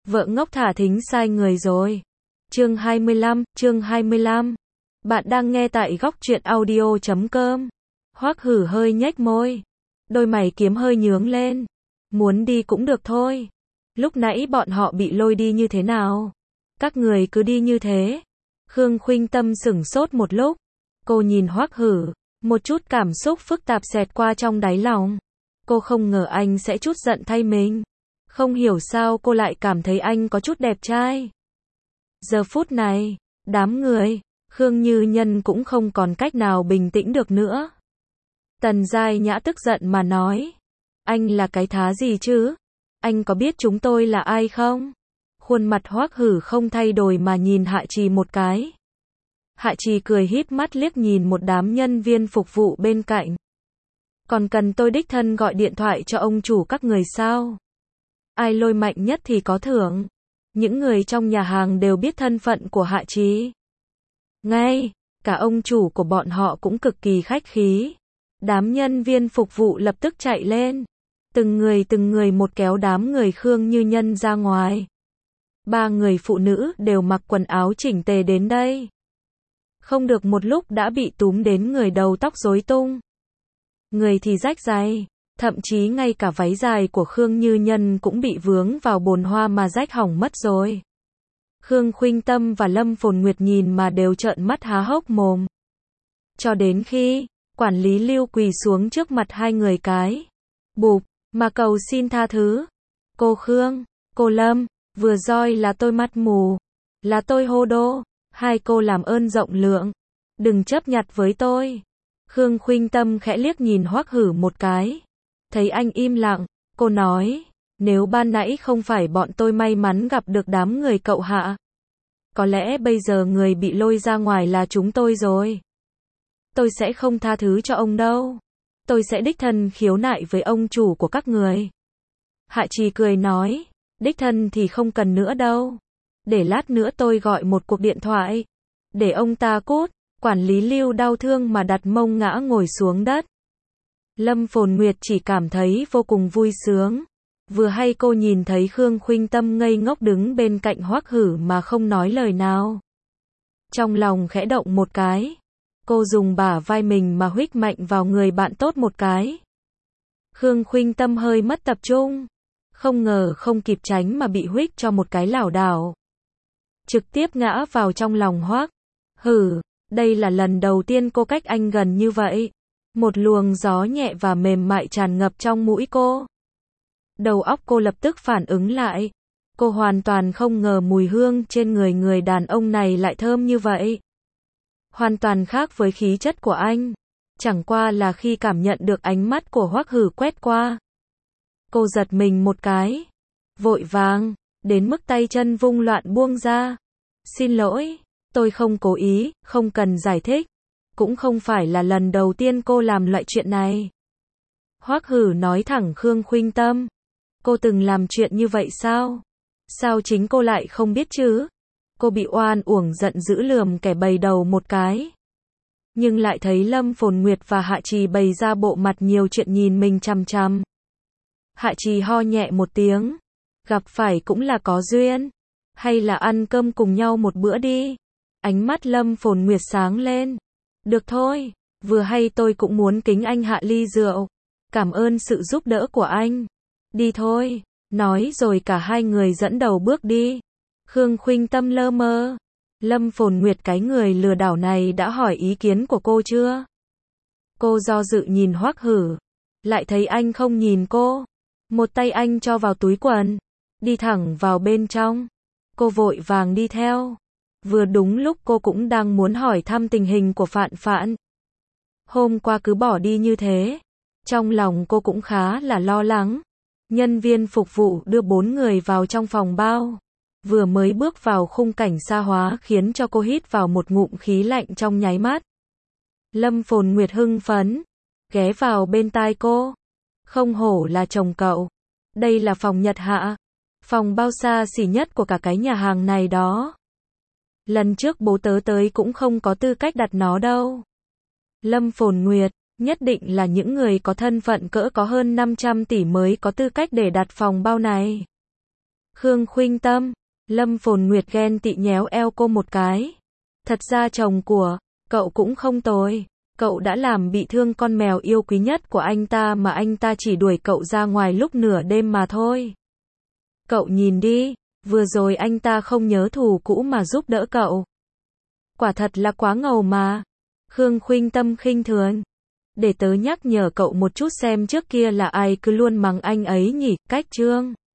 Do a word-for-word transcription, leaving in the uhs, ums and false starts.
Vợ ngốc thả thính sai người rồi. Chương hai mươi lăm, chương hai mươi lăm. Bạn đang nghe tại góc truyện audio chấm com. Hoắc Hử hơi nhếch môi. Đôi mày kiếm hơi nhướng lên. Muốn đi cũng được thôi. Lúc nãy bọn họ bị lôi đi như thế nào? Các người cứ đi như thế. Khương Khuynh Tâm sửng sốt một lúc. Cô nhìn Hoắc Hử. Một chút cảm xúc phức tạp xẹt qua trong đáy lòng. Cô không ngờ anh sẽ chút giận thay mình. Không hiểu sao cô lại cảm thấy anh có chút đẹp trai. Giờ phút này, đám người, Khương Như Nhân cũng không còn cách nào bình tĩnh được nữa. Tần Giai Nhã tức giận mà nói. Anh là cái thá gì chứ? Anh có biết chúng tôi là ai không? Khuôn mặt Hoắc Hử không thay đổi mà nhìn Hạ Trì một cái. Hạ Trì cười híp mắt liếc nhìn một đám nhân viên phục vụ bên cạnh. Còn cần tôi đích thân gọi điện thoại cho ông chủ các người sao? Ai lôi mạnh nhất thì có thưởng. Những người trong nhà hàng đều biết thân phận của Hạ Trì. Ngay, cả ông chủ của bọn họ cũng cực kỳ khách khí. Đám nhân viên phục vụ lập tức chạy lên. Từng người từng người một kéo đám người Khương Như Nhân ra ngoài. Ba người phụ nữ đều mặc quần áo chỉnh tề đến đây. Không được một lúc đã bị túm đến người đầu tóc rối tung. Người thì rách giày. Thậm chí ngay cả váy dài của Khương Như Nhân cũng bị vướng vào bồn hoa mà rách hỏng mất rồi. Khương Khuynh Tâm và Lâm Phồn Nguyệt nhìn mà đều trợn mắt há hốc mồm. Cho đến khi, quản lý Lưu quỳ xuống trước mặt hai người cái. Bụp, mà cầu xin tha thứ. Cô Khương, cô Lâm, vừa rồi là tôi mắt mù. Là tôi hô đô. Hai cô làm ơn rộng lượng. Đừng chấp nhặt với tôi. Khương Khuynh Tâm khẽ liếc nhìn Hoắc Hử một cái. Thấy anh im lặng, cô nói, nếu ban nãy không phải bọn tôi may mắn gặp được đám người cậu Hạ, có lẽ bây giờ người bị lôi ra ngoài là chúng tôi rồi. Tôi sẽ không tha thứ cho ông đâu. Tôi sẽ đích thân khiếu nại với ông chủ của các người. Hạ Trì cười nói, đích thân thì không cần nữa đâu. Để lát nữa tôi gọi một cuộc điện thoại. Để ông ta cút. Quản lý Lưu đau thương mà đặt mông ngã ngồi xuống đất. Lâm Phồn Nguyệt chỉ cảm thấy vô cùng vui sướng. Vừa hay cô nhìn thấy Khương Khuynh Tâm ngây ngốc đứng bên cạnh Hoắc Hử mà không nói lời nào. Trong lòng khẽ động một cái. Cô dùng bả vai mình mà huých mạnh vào người bạn tốt một cái. Khương Khuynh Tâm hơi mất tập trung. Không ngờ không kịp tránh mà bị huých cho một cái lảo đảo. Trực tiếp ngã vào trong lòng Hoắc Hử. Đây là lần đầu tiên cô cách anh gần như vậy. Một luồng gió nhẹ và mềm mại tràn ngập trong mũi cô. Đầu óc cô lập tức phản ứng lại. Cô hoàn toàn không ngờ mùi hương trên người người đàn ông này lại thơm như vậy. Hoàn toàn khác với khí chất của anh. Chẳng qua là khi cảm nhận được ánh mắt của Hoắc Hử quét qua. Cô giật mình một cái. Vội vàng, đến mức tay chân vung loạn buông ra. Xin lỗi, tôi không cố ý, không cần giải thích. Cũng không phải là lần đầu tiên cô làm loại chuyện này. Hoắc Hử nói thẳng Khương Khuynh Tâm. Cô từng làm chuyện như vậy sao? Sao chính cô lại không biết chứ? Cô bị oan uổng giận dữ lườm kẻ bày đầu một cái. Nhưng lại thấy Lâm Phồn Nguyệt và Hạ Trì bày ra bộ mặt nhiều chuyện nhìn mình chằm chằm. Hạ Trì ho nhẹ một tiếng. Gặp phải cũng là có duyên. Hay là ăn cơm cùng nhau một bữa đi. Ánh mắt Lâm Phồn Nguyệt sáng lên. Được thôi, vừa hay tôi cũng muốn kính anh Hạ ly rượu. Cảm ơn sự giúp đỡ của anh. Đi thôi, nói rồi cả hai người dẫn đầu bước đi. Khương Khuynh Tâm lơ mơ. Lâm Phồn Nguyệt cái người lừa đảo này đã hỏi ý kiến của cô chưa? Cô do dự nhìn Hoắc Hử. Lại thấy anh không nhìn cô. Một tay anh cho vào túi quần. Đi thẳng vào bên trong. Cô vội vàng đi theo. Vừa đúng lúc cô cũng đang muốn hỏi thăm tình hình của Phạn Phạn. Hôm qua cứ bỏ đi như thế. Trong lòng cô cũng khá là lo lắng. Nhân viên phục vụ đưa bốn người vào trong phòng bao. Vừa mới bước vào khung cảnh xa hóa khiến cho cô hít vào một ngụm khí lạnh trong nháy mắt. Lâm Phồn Nguyệt hưng phấn. Ghé vào bên tai cô. Không hổ là chồng cậu. Đây là phòng Nhật Hạ. Phòng bao xa xỉ nhất của cả cái nhà hàng này đó. Lần trước bố tớ tới cũng không có tư cách đặt nó đâu. Lâm Phồn Nguyệt, nhất định là những người có thân phận cỡ có hơn năm trăm tỷ mới có tư cách để đặt phòng bao này. Khương Khuynh Tâm, Lâm Phồn Nguyệt ghen tị nhéo eo cô một cái. Thật ra chồng của cậu cũng không tồi. Cậu đã làm bị thương con mèo yêu quý nhất của anh ta mà anh ta chỉ đuổi cậu ra ngoài lúc nửa đêm mà thôi. Cậu nhìn đi, vừa rồi anh ta không nhớ thù cũ mà giúp đỡ cậu. Quả thật là quá ngầu mà. Khương Khuynh Tâm khinh thường. Để tớ nhắc nhở cậu một chút xem trước kia là ai cứ luôn mắng anh ấy nhỉ, cách Trương.